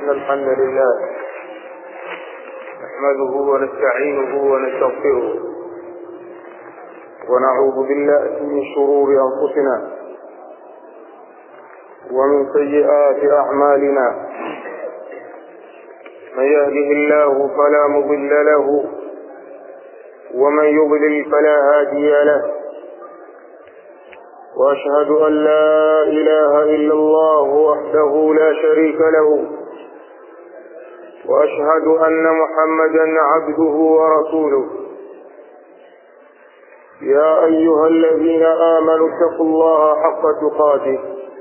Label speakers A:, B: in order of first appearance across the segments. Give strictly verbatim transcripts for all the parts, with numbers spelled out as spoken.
A: إن الحمد لله نحمده ونستعينه ونستغفره ونعوذ بالله من شرور أنفسنا ومن سيئات أعمالنا. من يهده الله فلا مضل له ومن يضلل فلا هادي له. وأشهد أن لا إله إلا الله وحده لا شريك له، وأشهد أن محمدا عبده ورسوله. يا أيها الذين آمنوا اتقوا الله حق تقاته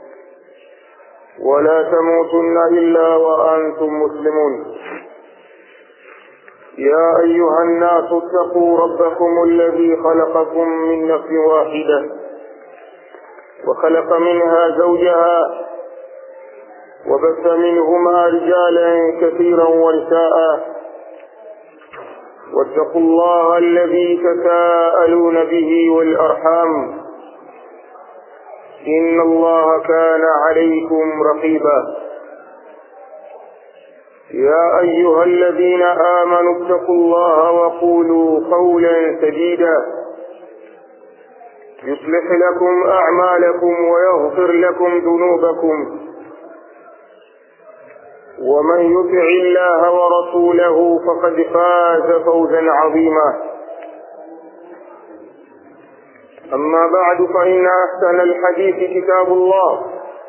A: ولا تموتن إلا وأنتم مسلمون. يا أيها الناس اتقوا ربكم الذي خلقكم من نفس واحدة وخلق منها زوجها وبث منهما رجالا كثيرا ونساء. واتقوا الله الذي تساءلون به والأرحام إن الله كان عليكم رقيبا. يا أيها الذين آمنوا اتقوا الله وقولوا قولا سديدا يصلح لكم أعمالكم ويغفر لكم ذنوبكم، ومن يطع الله ورسوله فقد فاز فوزا عظيما. أما بعد، فإن أحسن الحديث كتاب الله،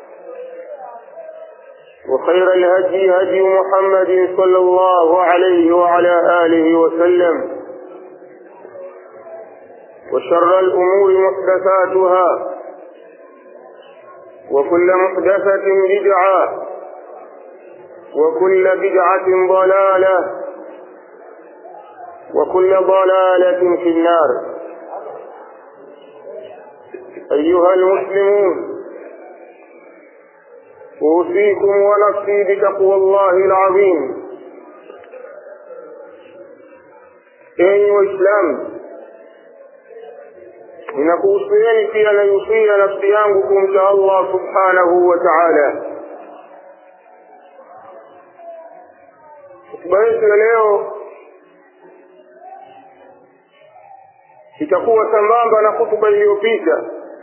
A: وخير الهدي هدي محمد صلى الله عليه وعلى آله وسلم، وشر الأمور محدثاتها، وكل محدثة بدعة، وكل بدعة ضلالة، وكل ضلالة في النار. أيها المسلمون، أوصيكم ونفسي بتقوى الله العظيم. أيها الإسلام، ninakuhusieni pia na yusia nafsi yangu kumcha Allah subhanahu wa ta'ala. Hotuba yetu ya leo itakuwa sambamba na hotuba iliyopita,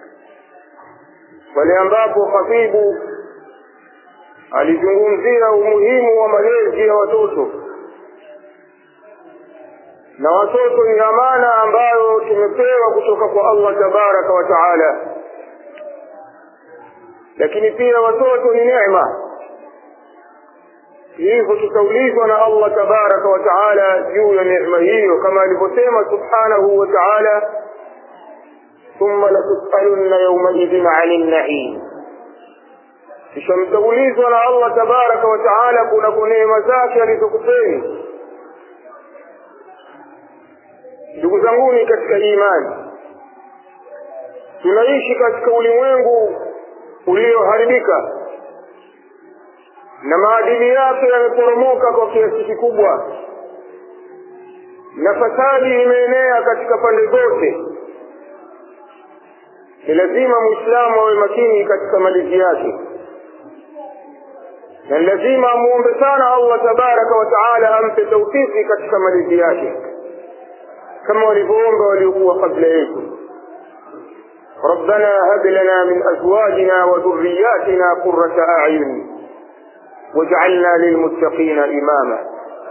A: pale ambapo khatibu alizungumzia umuhimu wa malezi ya watoto. Na watoto ni amana ambayo tumepewa kutoka kwa Allah tabaraka wa taala, lakini pia watoto ni neema. Hivyo tutaulizwa na Allah tabaraka wa taala juu ya neema hiyo, kama alivyosema subhanahu wa taala, thumma latusalunna yawmaidhin 'anil na'im. Kisha mtaulizwa na Allah tabaraka wa taala kuna neema zake alizokupeni. Ndugu zanguni katika imani, tunaishi katika ulimwengu ulioharibika na maadili yake yameporomoka kwa kiasi kikubwa, na fasadi imeenea katika pande zote. Ni lazima Muislamu awe makini katika malezi yake, na lazima amuombe sana Allah tabaraka wa taala ampe tawfiki katika malezi yake, كما ولبوم وليقوى قبليكم. ربنا هب لنا من أزواجنا وذرياتنا قرة أعين واجعلنا للمتقين إماما.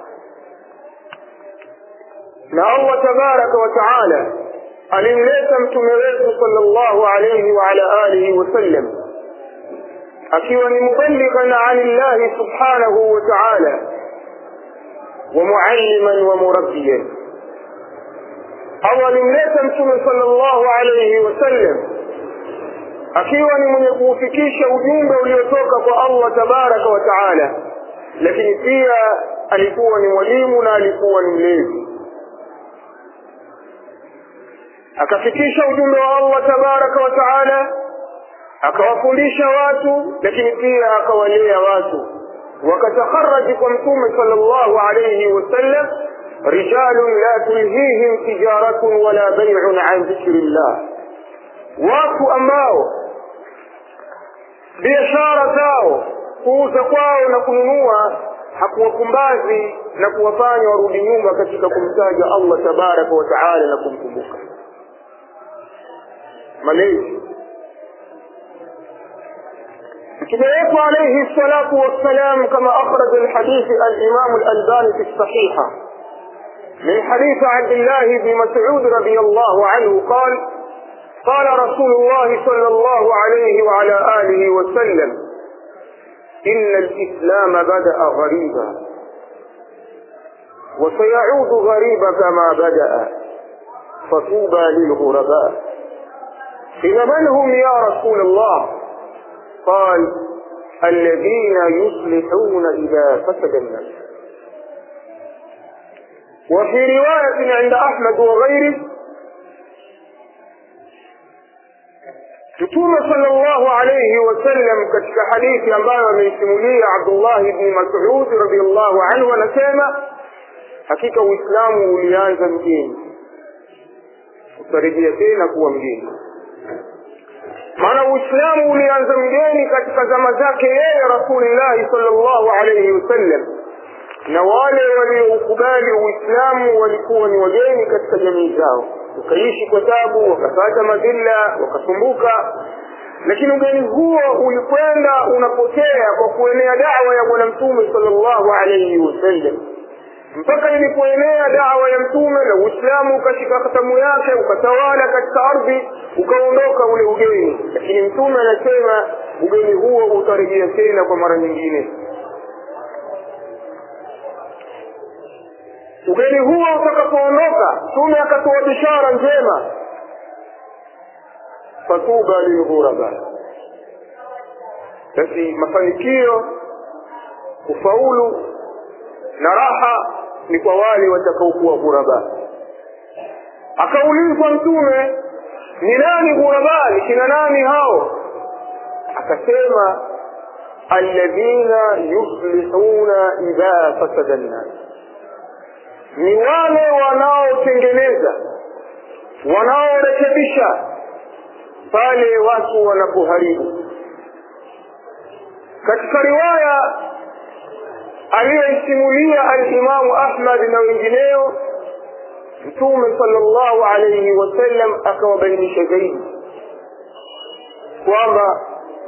A: نا الله تبارك وتعالى alimleta mtume wetu sallallahu alayhi wa ala alihi wasallam akiwa ni muballighan anillahi subhanahu wa ta'ala wa mualliman wa murabbiyan. awalimleta mtume sallallahu alayhi wasallam akiwa ni mwenye kuufikisha ujumbe uliotoka kwa Allah tabaraka wa taala, lakini pia alikuwa ni mwalimu na alikuwa ni mlezi. akafikisha ujumbe wa Allah tabaraka wa taala, akawafundisha watu, lakini pia akawalea watu. wakatakharaj kwa mtume sallallahu alayhi wasallam رجال لا تلهيهم تجارة ولا بيع عن ذكر الله. watu ambao biashara zao kuuza kwao na kununua hakuwakumbazi na kuwafanya warudi nyuma katika kumtaja Allah tabaraka wa taala na kumkumbuka. Malezi Mtume wetu alayhi salatu wassalam, kama akhraj alhadith al-Imam al-Albani fi as-Sahiha min hadith Abdullah ibn Mas'ud radiyallahu anhu qala qala Rasulullah sallallahu alayhi wa ala alihi wa sallam inna al-islam bada'a ghariban wa sayaudu ghariban kama bada'a fatuba lil-ghuraba. قيل من هم يا رسول الله؟ قال الذين يصلحون إذا فسد الناس. وفي رواية عند أحمد وغيره Mtume sallallahu alayhi wasallam katika hadithi ambayo ameisimulia Abdullah ibn Mas'ud radhiyallahu anhu anasema, hakika Uislamu ulianza mjini, utarejea tena kuwa mjini. Maana Uislamu ulianza mgeni katika zama zake yeye Rasulullah sallallahu alayhi wasallam, na wale waliokubali Uislamu walikuwa ni wageni katika jamii zao, wakaishi kwa taabu, wakapata madhila, wakasumbuka. Lakini ugeni huo ulikwenda unapotea kwa kuenea da'wa ya bwana Mtume sallallahu alayhi wasallam, mpaka ilipoenea da'wa ya Mtume na Uislamu ukashika khatamu yake, ukatawala katika ardhi, ukaondoka ule ugeni. Lakini Mtume anasema ugeni huo utarejea tena kwa mara nyingine. Ugeni huo utakapoondoka, Mtume akatoa bishara njema, fatuba lilghuraba. Basi mafanikio, kufaulu na raha ni kwa wale watakaokuwa ghuraba. Akaulizwa Mtume, ni nani ghuraba? Ni kina nani hao? Akasema alladhina yuslihuna idha fasada an-nas, ni wale wanaotengeneza, wanaorekebisha pale watu wanapoharibu. Katika riwaya aliyoisimulia al-Imam Ahmad na wengineo, Mtume sallallahu alayhi wasallam akawabainisha zaidi kwamba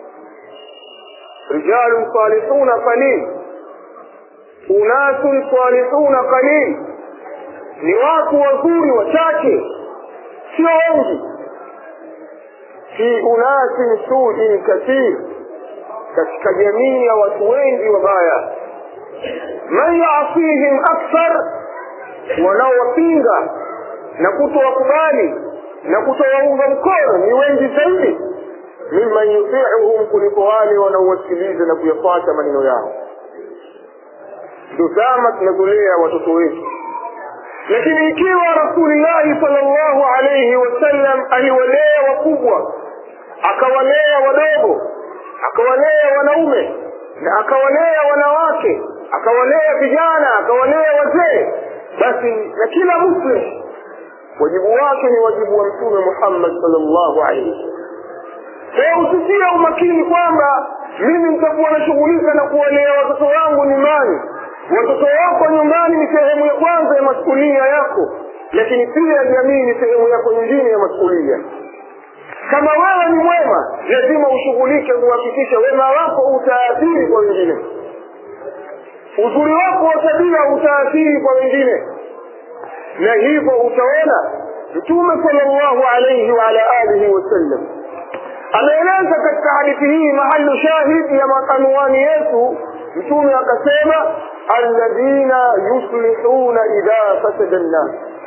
A: rijalun salihuna qalil, unasun salihuna qalil, ni watu wazuri wachache, sio wengi. Fi unasin su'in kathir, katika jamii ya watu wengi wabaya. Man ya'sihim akthar, wanaowapinga na kutowakubali na kutowaunga mkono ni wengi zaidi, mimman yuti'uhum, kuliko wale wanaowasikiliza na kuyafuata maneno yao. Ndio zama tunazolea watoto wetu. Lakini ikiwa Rasulullah sallallahu alayhi wasallam aliwalea wakubwa, akawalea wadogo, akawalea wanaume na akawalea wanawake, akawalea vijana, akawalea wazee, basi na kila muslim wajibu wake ni wajibu wa Mtume Muhammad sallallahu alayhi wasallam. Kwa usitie umakini kwamba mimi nitakuwa nashughulika na kuwalea watoto wangu nyumbani. Watoto wako nyumbani ni sehemu ya kwanza ya masuhulia yako, lakini pia jamii ni sehemu yako nyingine ya masuhulia. Kama wewe ni mwema, lazima ushughulike kuhakikisha wema wako utaathiri kwa wengine, uzuri wako wa tabia utaathiri kwa wengine. Na hivyo utaona Mtume sallallahu alayhi wa ala alihi wasallam ameeleza katika hadithi hii mahali shahidi ya makanwani yetu. Mtume akasema alladhina yuslihuna idha fasada an-nas.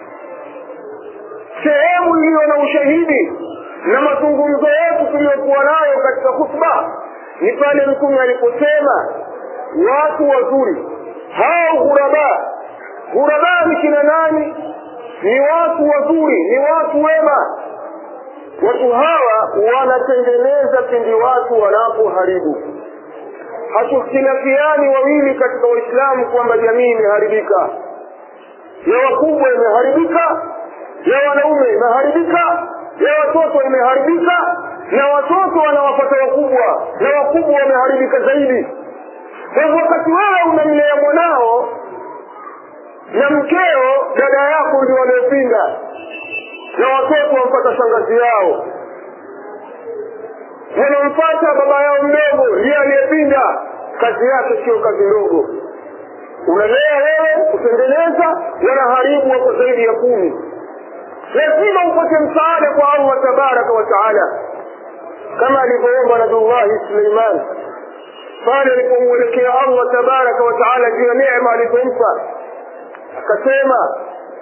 A: Sehemu iliyo na ushahidi na mazungumzo yetu tuliyokuwa nayo katika khutba ni pale Mtume aliposema watu wazuri hao ghuraba. Ghuraba ni kina nani? Ni watu wazuri, ni watu wema. Watu hawa wanatengeneza pindi watu wanapoharibu. Hatukhtilafiani wawili katika Uislamu kwamba jamii imeharibika, ya wakubwa imeharibika, ya wanaume imeharibika, ya watoto imeharibika, na watoto wanawapata wakubwa, na wakubwa wameharibika zaidi. Kwa wakati wewe kumlea mwanao na mkeo dada yako ndio waliopinda, na watoto wampata shangazi yao, wanampata baba yao mdogo ndiye aliyepinda. Kazi yake sio kazi ndogo. Unalea wewe, kutengeneza, wanaharibu wako zaidi ya kumi. Lazima upate msaada kwa Allah tabaraka wa taala, kama alivyoomba Nabii Suleiman pale alipomwelekea Allah tabaraka wa taala juu ya neema alizompa, akasema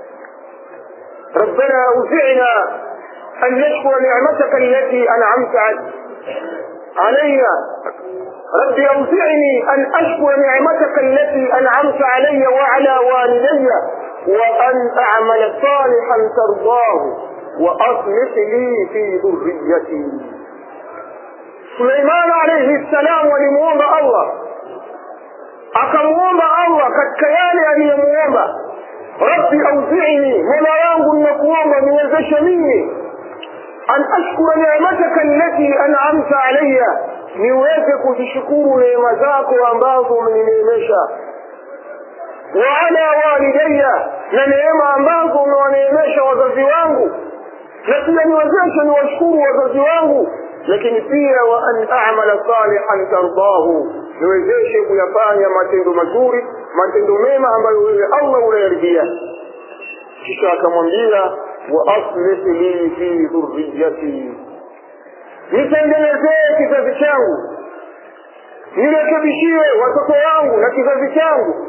A: ربنا أوزعنا أن نشكر نعمتك التي أنعمت علينا ربي أوزعني أن أشكر نعمتك التي أنعمت علي وعلى والدي وأن أعمل صالحا ترضاه وأصلح لي في ذريتي. سليمان عليه السلام ولموomba Allah, akamuomba Allah katika yale aliyomuomba, Rabbi auzi'ni, mola wangu ninakuomba niwezeshe mimi an ashkura ni'mataka allati an'amta alayya, niweze kuzishukuru neema zako ambazo umenineemesha, wa ala walidayya, na neema ambazo umewaneemesha wazazi wangu, na pia niwezeshe niwashukuru wazazi wangu, lakini pia wa an a'mala salihan tardahu, niwezeshe kuyafanya matendo mazuri, matendo mema ambayo wewe Allah unayaridhia. Kisha akamwambia wa aslih li fi dhurriyyati, nitengenezee kizazi changu, nirekebishie watoto wangu na kizazi changu.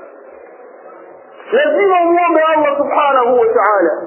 A: Lazima muombe Allah subhanahu wa ta'ala.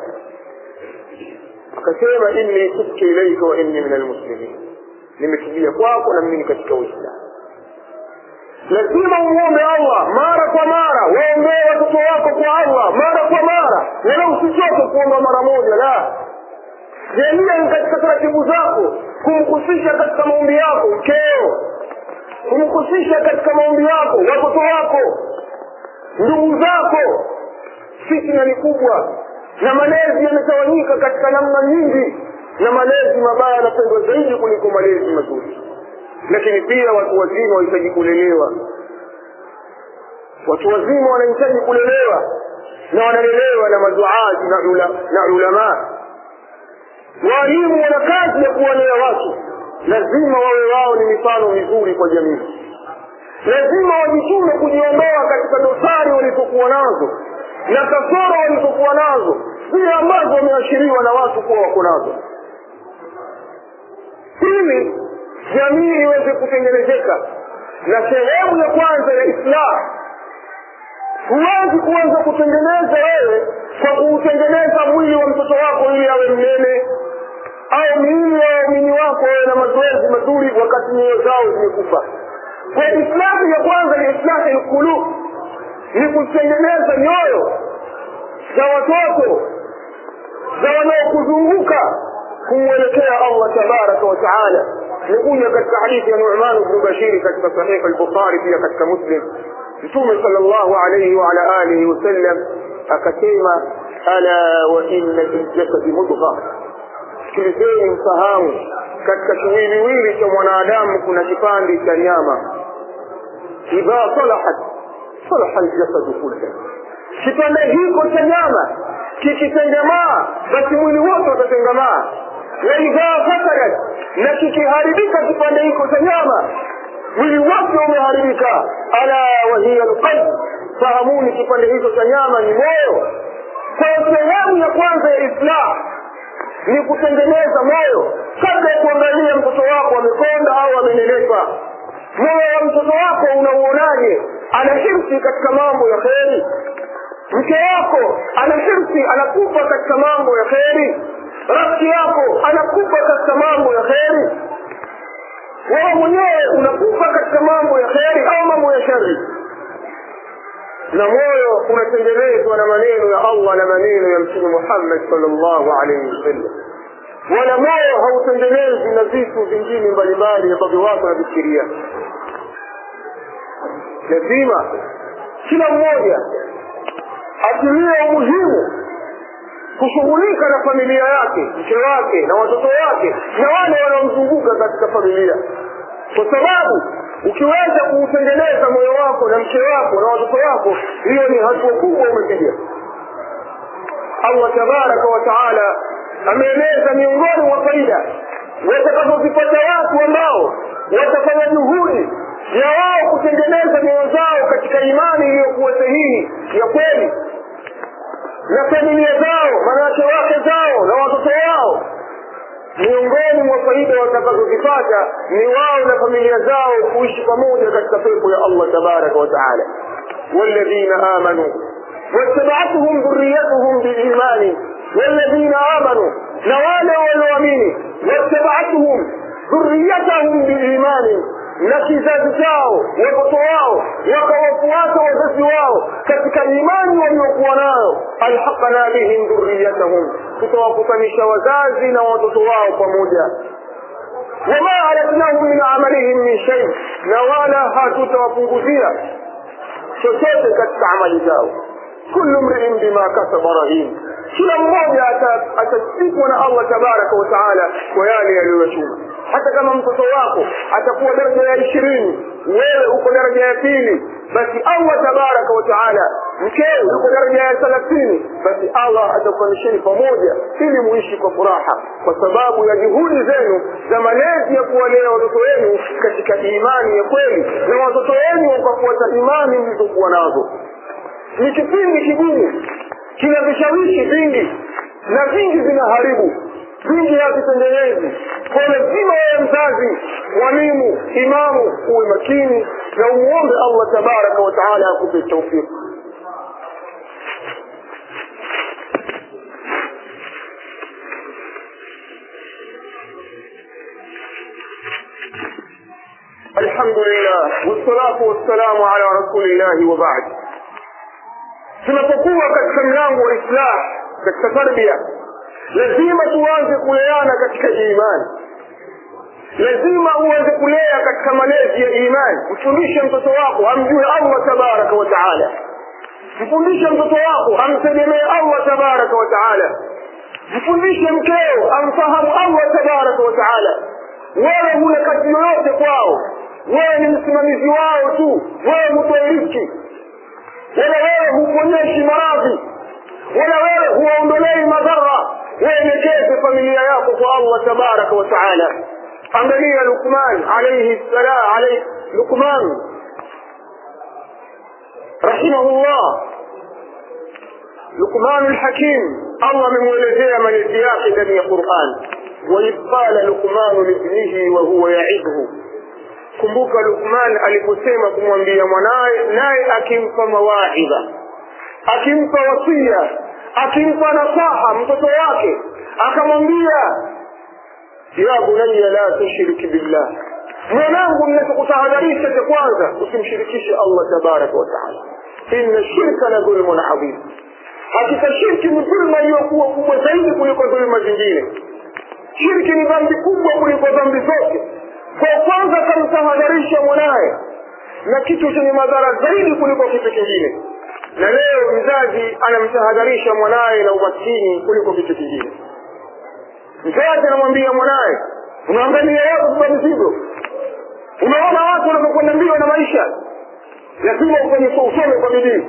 A: Akasema inni tubtu ilayka wa inni minal muslimin, nimetubia kwako na mimi ni katika Uislamu. Lazima umuombe Allah mara kwa mara, waombee watoto wako kwa Allah mara kwa mara, wala usichoke kuomba mara moja. La, jalia katika taratibu zako kumhusisha katika maombi yako mkeo, kumhusisha katika maombi yako watoto wako, ndugu zako. Fitna ni kubwa na malezi yametawanyika katika namna nyingi, na malezi mabaya yanapendwa zaidi kuliko malezi mazuri. Lakini pia watu wazima wanahitaji kulelewa. Watu wazima wanahitaji kulelewa, na wanalelewa na maduati na ulama na ulama. Walimu wana kazi ya kuwalea watu, lazima wawe wao ni mifano mizuri kwa jamii. Lazima wajitume kujiondoa katika dosari walizokuwa nazo na kasoro walizokuwa nazo, zile ambazo wameashiriwa na watu kuwa wako nazo, ili jamii iweze kutengenezeka. Na sehemu ya kwanza ya Islam, huwezi kuanza kutengeneza wewe kwa kuutengeneza mwili wa mtoto wako ili awe mnene, au mwili wa waumini wako na mazoezi mazuri wakati nyoyo zao zimekufa. Kwa Islamu ya kwanza ni Islamu al-qulub, ni kutengeneza nyoyo za watoto za wanaokuzunguka kumwelekea Allah tabaraka wa taala. Nikuja katika hadithi ya Nu'man ibn Bashir katika Sahih al-Bukhari, pia katika Muslim, Mtume sallallahu alayhi wa ala alihi wasallam akasema, ala wa inna fil jasadi mudghah, sikilizeni mfahamu, katika kiwiliwili cha mwanadamu kuna kipande cha nyama, idha salahat salaha al-jasadu kulluhu, kipande hiko cha nyama kikitengemaa basi mwili wote utatengemaa. Na idha fasadat, na kikiharibika kipande hiko cha nyama mwili wote umeharibika. Ala wa hiya al-qalb, fahamuni kipande hicho cha nyama ni moyo. Kwa sehemu ya kwanza ya Islam ni kutengeneza moyo. Kabla ya kuangalia mtoto wako amekonda au amenenepa, moyo wa mtoto wako unauonaje? Anashiriki katika mambo ya kheri? Mke wako anashiriki, anakupa katika mambo ya kheri? Rafiki yako anakupa katika mambo ya kheri? Wewe mwenyewe unakufa katika mambo ya kheri au mambo ya shari? Na moyo unatengenezwa na maneno ya Allah na maneno ya Mtume Muhammad sallallahu alayhi wasallam. Wala moyo hautengenezwi na vitu vingine mbalimbali ambavyo watu wanafikiria. Lazima kila mmoja atilie umuhimu kushughulika na familia yake, mke wake na watoto wake na wale wanaomzunguka katika familia. Kwa sababu ukiweza kuutengeneza moyo wako na mke wako na hapo, hiyo ni hatua kubwa umepiga. Allah tabaraka wa taala ameeleza miongoni mwa faida watakapozipata watu ambao watafanya juhudi ya wao kutengeneza mioyo zao katika imani iliyokuwa sahihi ya kweli, na familia zao, wanawake wake zao na watoto wao. Miongoni mwa faida watakazozipata ni wao na familia zao kuishi pamoja katika pepo ya Allah tabaraka wa taala. Walladhina amanu wattaba'atuhum dhurriyyatuhum biimani, walladhina amanu, na wale walioamini, wattaba'atuhum dhurriyyatuhum biimani, na kizazi chao, watoto wao wakawafuata wazazi wao katika imani waliokuwa nayo. Alhaqna bihim dhurriyyatuhum, tutawakutanisha wazazi na watoto wao pamoja. Wama alatnahum min amalihim min shay, na wala hatutawapunguzia chochote katika amali zao. Kullu mri'in bima kasaba rahin, kila mmoja atasikwa na Allah tabaraka wa taala kwa yale aliyochuma. Hata kama mtoto wako atakuwa daraja ya ishirini, wewe uko daraja ya pili, basi Allah tabaraka wa taala, mkeo uko daraja ya thelathini, basi Allah atakufanisheni pamoja ili muishi kwa furaha, kwa sababu ya juhudi zenu za malezi ya kuwalea watoto wenu katika imani ya kweli, na watoto wenu wakafuata imani mlizokuwa nazo. Ni kipindi kigumu, kina vishawishi vingi na vingi vinaharibu, vingi havitengenezi. Kwa lazima wewe mzazi, mwalimu, imamu uwe makini na umuombe Allah tabaraka wa taala akupe tawfik. Alhamdulillah wassalatu wassalamu ala rasulillah wa ba'd. Tunapokuwa katika mlango wa Islam, katika tarbia, lazima tuanze kuleana katika imani. Lazima uanze kulea katika malezi ya imani. Mfundishe mtoto wako amjue Allah tabaraka wa taala. Mfundishe mtoto wako amtegemee Allah tabaraka wa taala. Mfundishe mkeo amfahamu Allah tabaraka wa taala. Wewe huna kazi yoyote kwao, wewe ni msimamizi wao tu, wewe hutoa riziki, wala wewe huponyeshi maradhi, wala wewe huwaondolei madhara. Waelekeze familia yako kwa Allah tabaraka wa taala. Angalia Luqman alayhi salam, alayhi Luqman rahimahullah, Luqman al-Hakim, Allah amemuelezea malezi yake ndani ya Qur'an. Wa qala Luqman libnihi wa huwa ya'idhu, kumbuka Luqman aliposema kumwambia mwanae, naye akimpa mawaidha, akimpa wasia, akimpa nasaha mtoto wake, akamwambia ya bunayya la tushrik billah, mwanangu ninakutahadharisha cha kwanza usimshirikishe Allah tabaraka wa taala. Inna shirka la dhulmun adhim, hakika shirki ni dhulma iliyokuwa kubwa zaidi kuliko dhulma zingine. Shirki ni dhambi kubwa kuliko dhambi zote. Kwa kwanza kamtahadharisha mwanae na kitu chenye madhara zaidi kuliko kitu kingine. Na leo mzazi anamtahadharisha mwanae na umaskini kuliko kitu kingine. Mzazi anamwambia mwanae, unaangalia watu kwa mzigo, unaona watu wanapokwenda mbio na maisha, lazima ufanye usome kwa bidii.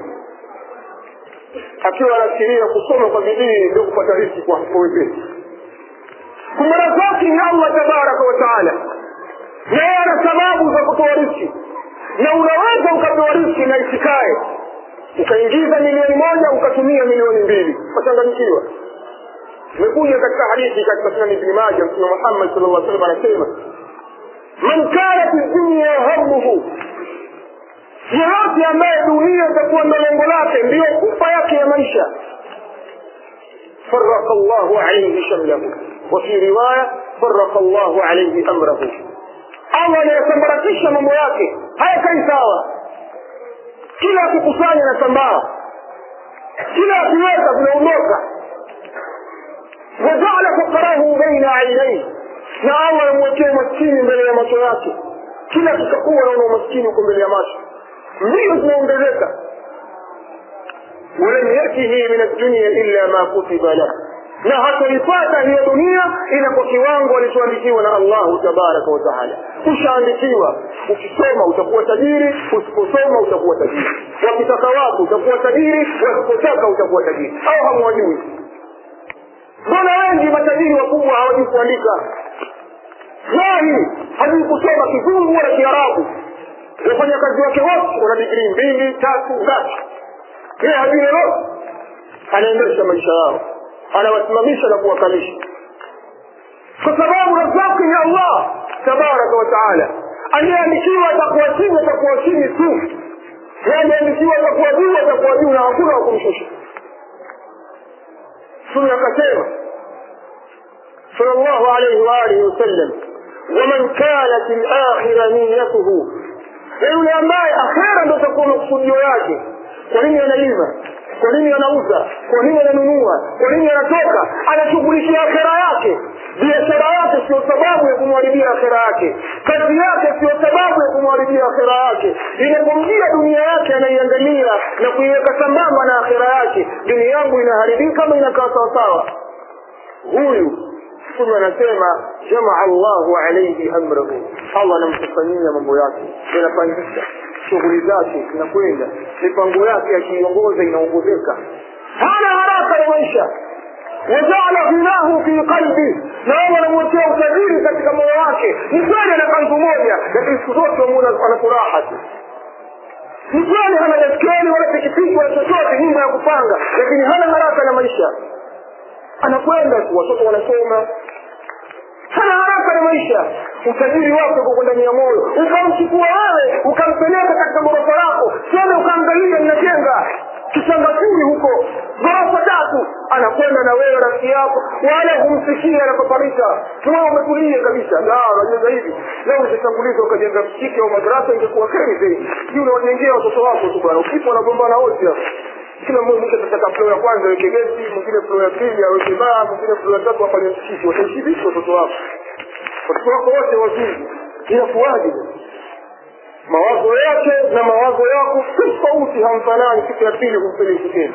A: Akiwa anafikiria kusoma kwa bidii ndio kupata riziki kwa wepesi. Kumbe riziki ni Allah tabaraka wa taala, na ana sababu za kutoa riziki, na unaweza ukapewa riziki na isikae, ukaingiza milioni moja ukatumia milioni mbili, utachanganyikiwa. Nimekuja katika hadithi katika Sunan Ibn Majah, Mtume Muhammad sallallahu alaihi wasallam anasema, man kana fi dunya hammuhu, yeyote ambaye dunia itakuwa ndio lengo lake, ndio kufa yake ya maisha, farraqa Allahu alayhi shamlahu, wa fi riwaya farraqa Allahu alayhi amrahu. Allah anayasambaratisha mambo yake, hayakai sawa. Kila akikusanya na sambaa, kila akiweza vinaondoka. Waja'ala faqrahu baina aynayhi, na Allah amwekea maskini mbele ya macho yake. Kila kitakuwa na maskini uko mbele ya macho, mbio zinaongezeka. Walam yatihi min ad-dunya illa ma kutiba lahu, na hataipata hiyo dunia ila kwa kiwango alichoandikiwa na Allah tabaraka wa taala. Ushaandikiwa, ukisoma utakuwa tajiri, usiposoma utakuwa tajiri. wakitaka watu utakuwa tajiri, wasipotaka utakuwa tajiri. Au hamwajui? Mbona wengi matajiri wakubwa hawajui kuandika? Wahi hajui kusoma Kizungu wala Kiarabu. Wafanya kazi wake wote wana degree mbili, tatu, ngapi. Yeye hajui lolote. Anaendesha maisha yao, anawasimamisha na kuwakalisha, kwa sababu riziki ni Allah tabaraka wa taala. Aliyeandikiwa atakuwa chini, atakuwa chini tu. Aliyeandikiwa atakuwa juu, atakuwa juu, na hakuna wa kumshusha. Sunna akasema sallallahu alayhi wa alihi wasallam, waman kanat al-akhirah niyyatuhu, yule ambaye akhira ndio itakuwa makusudio yake. Kwa nini analima? Kwa nini anauza? Kwa nini ananunua? Kwa nini anatoka? Anashughulikia akhira yake. Biashara yake sio sababu ya kumharibia akhira yake. Kazi yake sio sababu ya kumharibia akhira yake. Inapomjia dunia yake anaiangalia na kuiweka sambamba na akhira yake. Dunia yangu inaharibika kama inakaa sawa sawa. Huyu Mtume anasema jamaa Allahu alayhi amrahu, Allah anamkusanyia mambo yake, yanapangika shughuli zake zinakwenda, mipango yake akiongoza inaongozeka. Hana haraka na maisha. Waja'ala ghinahu fi qalbi, na Allah anamwekea utajiri katika moyo wake. Ni kweli ana kanzu moja, lakini siku zote muona ana furaha tu. Ni kweli hana daskari wala pikipiki wala chochote nyumba ya kupanga, lakini hana haraka na maisha. Anakwenda tu, watoto wanasoma, hana haraka na maisha. Utajiri wake uko ndani ya moyo. Ukamchukua wewe ukampeleka katika ghorofa lako, sasa ukaangalia inajenga kisangafuni huko ghorofa tatu, anakwenda na wewe rafiki yako, wala humsikia anapoparika. Wewe umetulia kabisa, ndio unajenga hivi. Leo usitangulize ukajenga msikiti au madrasa, ingekuwa kheri zaidi. Yule unajengea watoto wako tu bwana, ukipo wanagombana wote hapo. Kila mmoja atataka floor ya kwanza aweke geti, mwingine floor ya pili aweke baa, mwingine floor ya tatu afanye msikiti. Wataishi vipi watoto wako? Watoto wako wote wazuri. Inakuwaje? Mawazo yake na mawazo yako tofauti, hamfanani. Siku ya pili kumpeleka tena.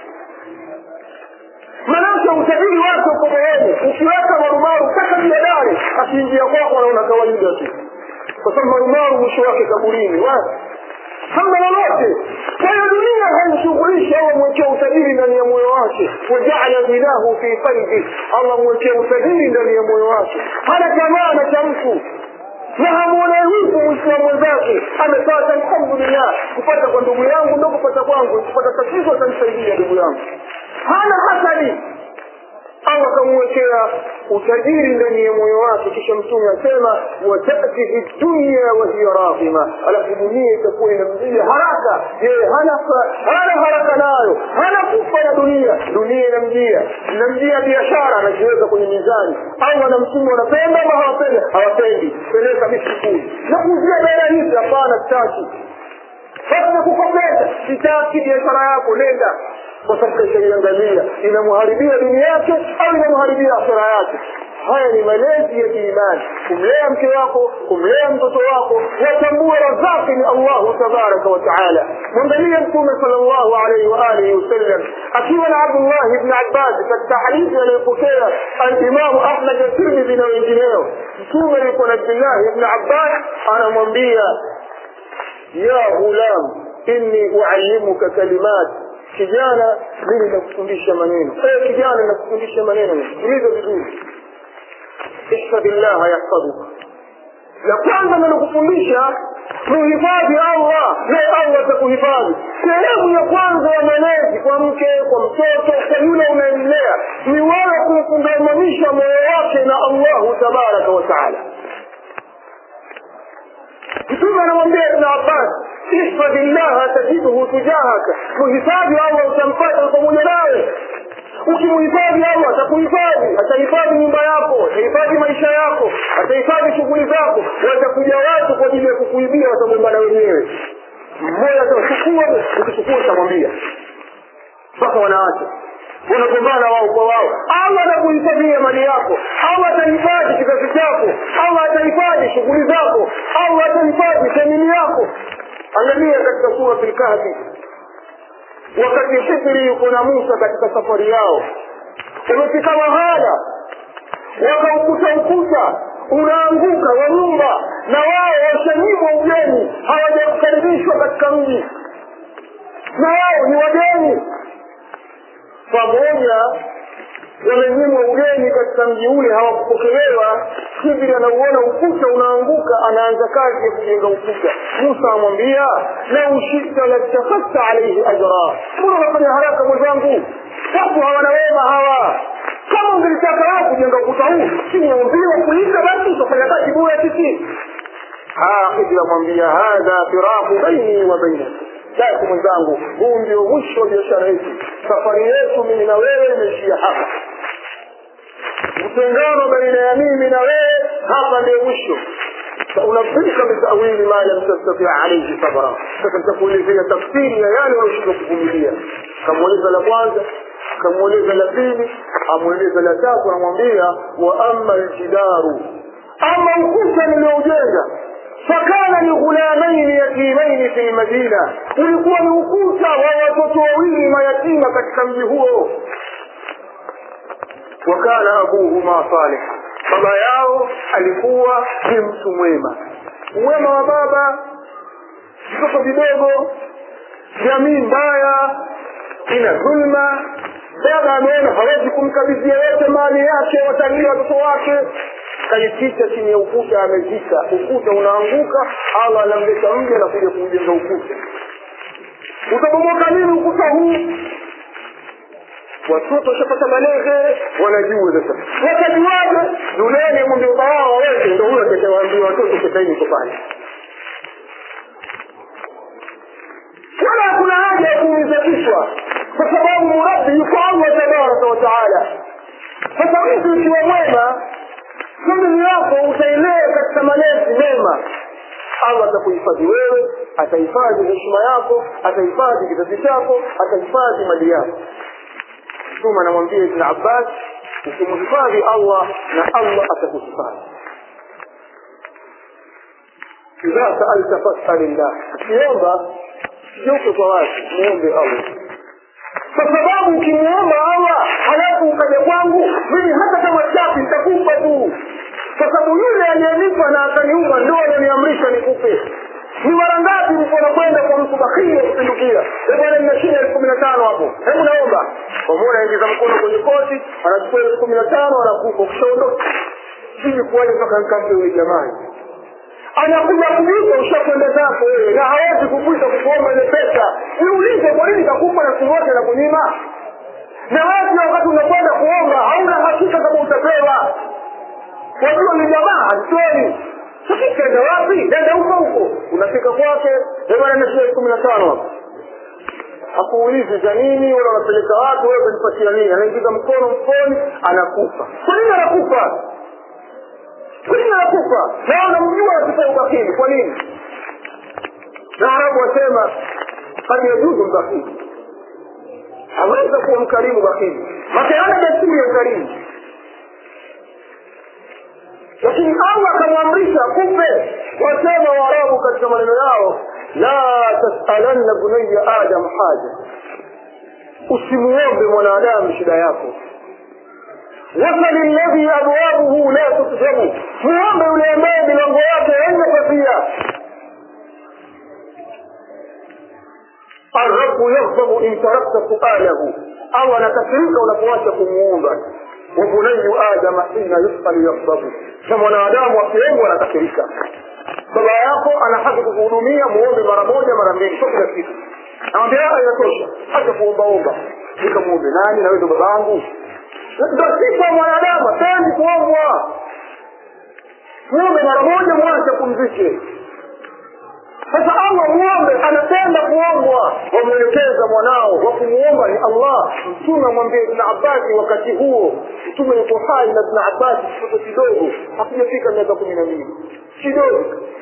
A: Manake utajiri wako uko moyoni. Ukiweka marumaru kaka biadari, akiingia kwako anaona kawaida tu. Kwa sababu marumaru mwisho wake kaburini. Wapi? Hamna lolote. Kwa hiyo dunia haimshughulishi au mwekea utajiri ndani ya moyo wake. Waja'ala ghinahu fi qalbi, Allah mwekea utajiri ndani ya moyo wake. Hana tamaa na cha mtu, na hamuona yupo Muislamu mwenzake amepata alhamdulillah. Kupata kwa ndugu yangu ndio kupata kwangu, kupata tatizo atanisaidia ndugu yangu. Hana hasadi. Allah kamwekea utajiri ndani ya moyo wake. Kisha Mtume asema watati fi dunya wa hiya rafima, alafu dunia itakuwa inamjia haraka. Yeye hana hana haraka nayo, hana kufa na dunia. Dunia inamjia, inamjia biashara, anajiweza kwenye mizani. Allah na Mtume wanapenda ama hawapendi? Hawapendi. Peleka misikuni na kuzia bera hizi, hapana sitaki. Sasa kukopesha sitaki biashara yako, nenda. Kwa sababu sheria inamharibia dunia yake au inamharibia akhera yake. Haya ni malezi ya kiimani. Kumlea mke wako, kumlea mtoto wako, watambue razaki ni Allah tabaraka wa taala. Mwangalia Mtume sallallahu alayhi wa alihi wasallam akiwa na Abdullah ibn Abbas katika hadithi aliyopokea al-Imam Ahmad at-Tirmidhi na wengineo. Mtume alikuwa na Abdullah ibn Abbas anamwambia, ya ghulam inni uallimuka kalimat, kijana mimi nakufundisha maneno. Eh kijana nakufundisha maneno, sikiliza vizuri. Ihfadillah yahfaduka. La kwanza nakufundisha muhifadhi Allah, na Allah atakuhifadhi. Sehemu ya kwanza ya malezi kwa mke, kwa mtoto, kwa yule unayemlea ni wewe kumfungamanisha moyo wake na Allah tabaraka wa taala. Mtume anamwambia Ibn Abbas, ihfadillah tajiduhu tujahaka, muhifadhi Allah utampata pamoja nawe. Ukimuhifadhi Allah atakuhifadhi, atahifadhi nyumba yako, atahifadhi maisha yako, atahifadhi shughuli zako. Watakuja watu kwa ajili ya kukuibia, watagombana wenyewe. Mmoja atachukua, ukichukua utamwambia. Sasa wanaacha wanagombana wao kwa wao. Allah anakuhifadhia mali yako, Allah atahifadhi kizazi chako, Allah atahifadhi shughuli zako, Allah atahifadhi familia yako. Angalia katika sura al-Kahfi, wakati Khidri yuko na Musa katika safari yao, wamefika mahala wakaukuta ukuta unaanguka wa nyumba, na wao washanyimwa ugeni, hawajakaribishwa katika mji. na wao ni wageni. Pamoja wamenyimwa ugeni katika mji ule, hawakupokelewa. Kibiri anauona ukuta unaanguka, anaanza kazi ya kujenga ukuta. Musa amwambia, la ushita la takhassa alayhi ajra, mbona unafanya haraka mwenzangu? Watu hawana wema hawa. Kama ungelitaka wao kujenga ukuta huu, si niambiwa kuita basi utafanya kazi bure sisi. Ah, Kibiri amwambia, hadha firaqu baini wa bainak, sasa mwenzangu, huu ndio mwisho wa biashara yetu. Safari yetu mimi na wewe imeishia hapa. Mtengano baina ya mimi na wewe hapa ndio mwisho. Unafika bitawili ma lam tastati alayhi sabra. Sasa nitakuelezea tafsiri ya yale unayotaka kuvumilia. Kamueleza la kwanza, kamueleza la pili, amueleza la tatu, anamwambia wa amma aljidaru, ama ukuta niliojenga fakana ni ghulamaini yatimaini fi Madina, ulikuwa ni ukuta wa watoto wawili mayatima katika mji huo. Wakana abuhuma salih, baba yao alikuwa ni mtu mwema. Wema wa baba, vitoto vidogo, jamii mbaya, ina dhulma. Baba ameona hawezi kumkabidhi yote mali yake, watalia watoto wake, kaificha chini ya ukuta, amezika. Ukuta unaanguka, Allah anamleta mja na kuja kujenga ukuta. Utabomoka nini ukuta huu? Watoto shapata malezi, wanajua sasa. Watajuaje? Duniani mwambie baba wewe ndio huyo atakayewaambia watoto kitaini kupanda. Wala hakuna haja ya kuumizwa, kwa sababu murabbi yuko Allah tabaraka wa taala. Sasa mtu ukiwa mwema, familia yako utailea katika malezi mema, Allah atakuhifadhi wewe, atahifadhi heshima yako, atahifadhi kizazi chako, atahifadhi mali yako. ثم anamwambia Ibn Abbas, ukimhifadhi Allah na Allah atakuhifadhi. Idha sa'alta fas'alillah, kiomba sio kwa watu, muombe Allah. Kwa sababu ukimuomba Allah halafu ukaja kwangu, mimi hata kama chapi nitakupa tu, kwa sababu yule aliyenipa na akaniumba ndio aliniamrisha nikupe. Ni mara ngapi mkono kwenda kwa mtu bakhili kupindukia? Hebu ana mashine elfu kumi na tano hapo. Hebu naomba. Pamoja ingiza mkono kwenye koti, anachukua elfu kumi na tano anakupa kushoto. Sisi kuaje mpaka nikampe yule jamaa. Anakuja kulipa ushakwenda zako wewe na hawezi kukuita kukuomba ile pesa. Niulize kwa nini nitakupa na kumoja na kunyima? Na wewe wakati unakwenda kuomba hauna hakika kama utapewa. Wajua ni jamaa hatoi. Sasa kenda wapi? Nenda huko huko. Unafika kwake, hebu ana elfu kumi na tano hapo. Hakuulizi za nini wala unapeleka watu wewe kunipatia nini? Anaingiza mkono mfoni, anakufa. Kwa nini anakufa? Kwa nini anakufa? Na unamjua anataka ubakili. Kwa nini? Na Arabu wasema hadi yajuzu mbakili. Hawezi kuwa mkarimu bakili. Maana desturi ya ukarimu. Lakini Allah akamwamrisha kupe. Wasema Waarabu katika maneno yao, la tasalanna bunayya adam haja, usimuombe mwanadamu shida yako. Wasali alladhi abwabuhu la tutjabu, muombe yule ambaye milango yake haina kafia. Ar-rabbu yaghdabu in tarakta su'alahu, Allah anakasirika unapoacha kumuomba. Wabunayyu adama hina yusali yaghdabu, na mwanadamu akiomba anakasirika. Baba yako ana haki kukuhudumia, muombe mara moja mara mbili sio kila siku. Anambia inatosha, acha kuomba omba. Nikamuombe nani na wewe ndo babangu? Ndio sifa mwanadamu, tani kuomba. Muombe mara moja mwache kumzike. Sasa Allah muombe, anapenda kuombwa. Wamwelekeza mwanao wa kumuomba ni Allah. Mtume mwambie Ibn Abbas wakati huo, mtume yuko hai na Ibn Abbas mtoto kidogo, hakujafika miaka kumi na mbili. Kidogo.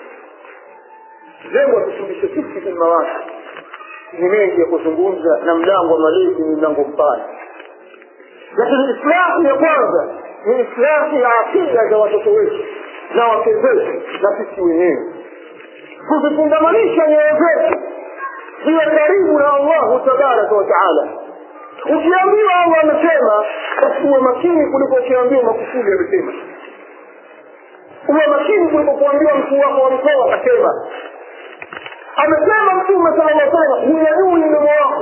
A: Lengo tufundishe sisi kama watu. Ni mengi ya kuzungumza na mlango wa malezi ni mlango mpana. Lakini islamu ya kwanza ni islamu ya akida za watoto wetu na wake zetu na sisi wenyewe. Kuzifundamanisha nyoyo zetu ziwe karibu na Allah tabaraka wa taala. Ukiambiwa Allah amesema, basi uwe makini kuliko ukiambiwa Magufuli amesema. Uwe makini kuliko kuambiwa mkuu wako wa mkoa akasema. Amesema Mtume sallallahu alaihi wasallam, unyanyue mdomo wako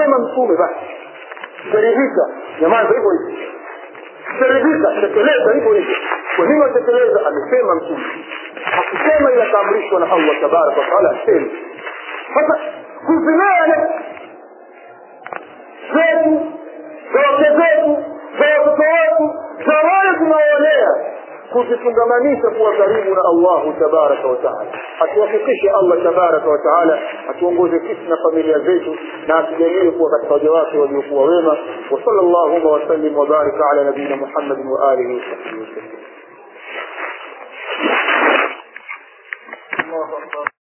A: amesema mtume basi kuridhika jamani hivyo hivyo kuridhika tekeleza hivyo hivyo kwa nini tekeleza amesema mtume hakusema ila kaamrishwa na Allah tabaraka wa taala asema sasa kuzinaa zetu za wake zetu za watoto wetu za wale tunaoolea kuzifungamanisha kuwa karibu na Allahu tabaraka wa taala. Atuwafikishe Allah tabaraka wa taala, atuongoze sisi na familia zetu na atujalie kuwa katika waja wake waliokuwa wema. Wa sallallahu wa sallim wa baraka ala nabiyina Muhammad wa alihi wa sahbihi.